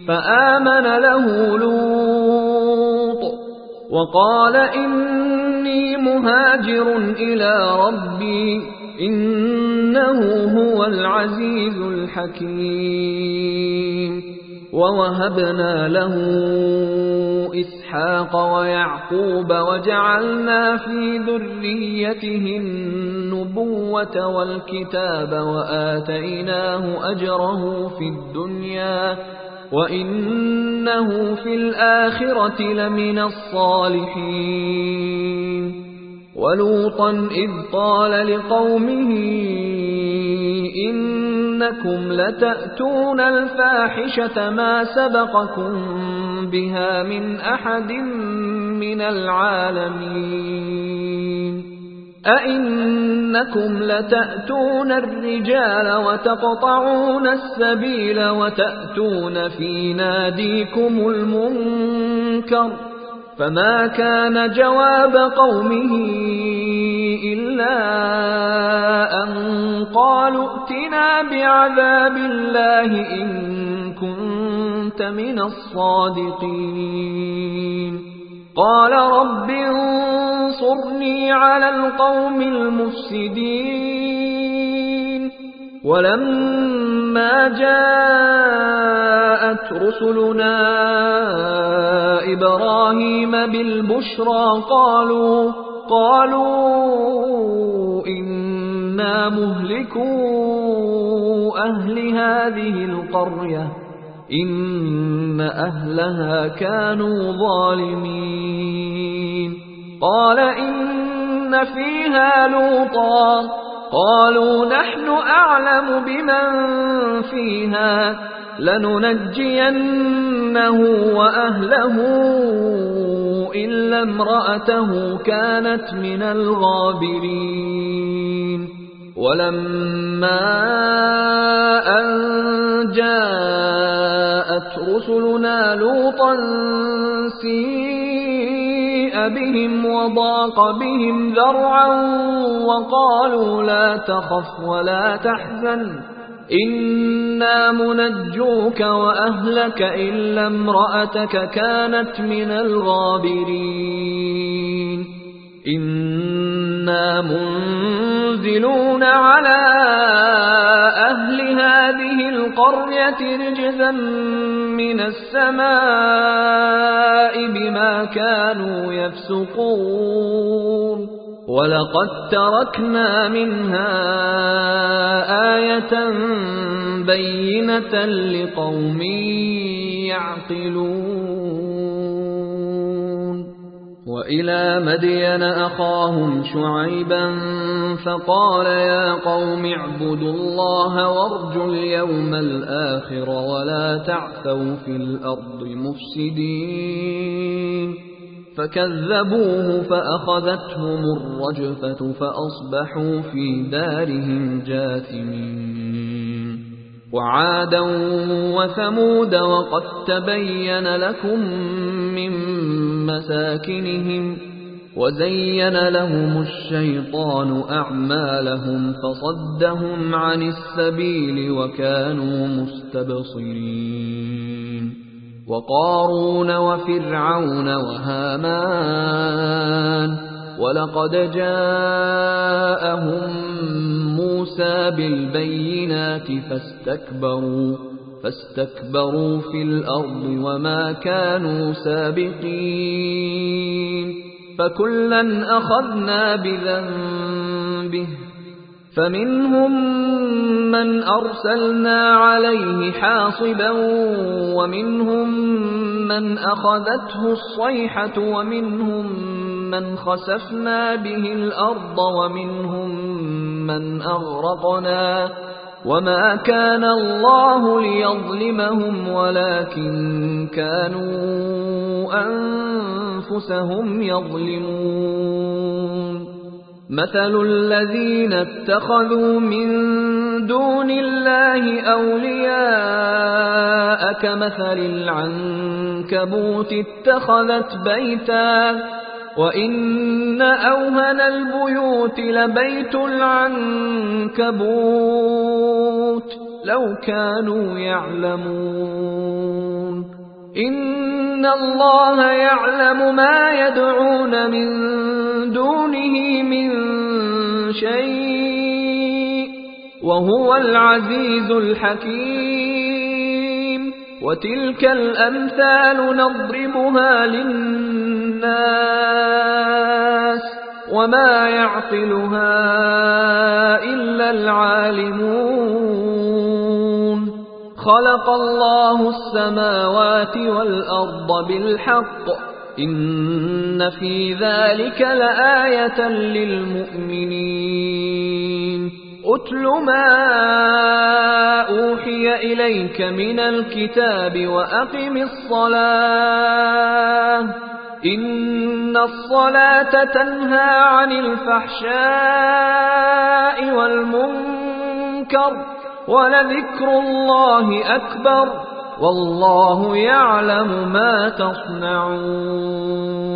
فآمن له لوط وقال إني مهاجر إلى ربي إنه هو العزيز الحكيم. ووهبنا له إسحاق ويعقوب وجعلنا في ذريته النبوة والكتاب وآتيناه أجره في الدنيا وإنه في الآخرة لمن الصالحين. ولوطا إذ قال لقومه إنكم لتأتون الفاحشة ما سبقكم بها من أحد من العالمين أئنكم لتأتون الرجال وتقطعون السبيل وتأتون في ناديكم المنكر فما كان جواب قومه إلا أن قالوا ائتنا بعذاب الله إن كنت من الصادقين. قال رب انصرني على القوم المفسدين. ولما جاءت رسلنا إبراهيم بالبشرى قالوا إنا مهلكو أهل هذه القرية إن أهلها كانوا ظالمين. قال إن فيها لوطا قالوا نحن أعلم بمن فيها لننجينه وأهله إلا امرأته كانت من الغابرين. ولما أن جاءت رسلنا لوطا سيء بهم وضاق بهم ذرعا وقالوا لا تخف ولا تحزن إنا منجوك وأهلك إلا امرأتك كانت من الغابرين. إنا منزلون على أهل هذه القرية رجزا من السماء بما كانوا يفسقون. ولقد تركنا منها آية بينة لقوم يعقلون. وإلى مدين أخاهم شعيبا فقال يا قوم اعبدوا الله وارجوا اليوم الآخر ولا تعثوا في الأرض مفسدين. فكذبوه فأخذتهم الرجفة فأصبحوا في دارهم جاثمين. وعادا وثمود وقد تبين لكم من مساكنهم وزين لهم الشيطان أعمالهم فصدهم عن السبيل وكانوا مستبصرين. وقارون وفرعون وهامان ولقد جاءهم موسى بالبينات فاستكبروا في الأرض وما كانوا سابقين. فكلا أخذنا بذنبه فمنهم من أرسلنا عليه حاصبا ومنهم من أخذته الصيحة ومنهم من خسفنا به الأرض ومنهم من أغرقنا وما كان الله ليظلمهم ولكن كانوا أنفسهم يظلمون. مثل الذين اتخذوا من دون الله أولياء كمثل العنكبوت اتخذت بيتا وإن أوهن البيوت لبيت العنكبوت لو كانوا يعلمون. إن الله يعلم ما يدعون من دونه من شيء وهو العزيز الحكيم وتلك الأمثال نضربها للناس وما يعقلها إلا العالمون خلق الله السماوات والأرض بالحق إن في ذلك لآية للمؤمنين أتل ما أوحي إليك من الكتاب وأقم الصلاة إن الصلاة تنهى عن الفحشاء والمنكر ولذكر الله أكبر والله يعلم ما تصنعون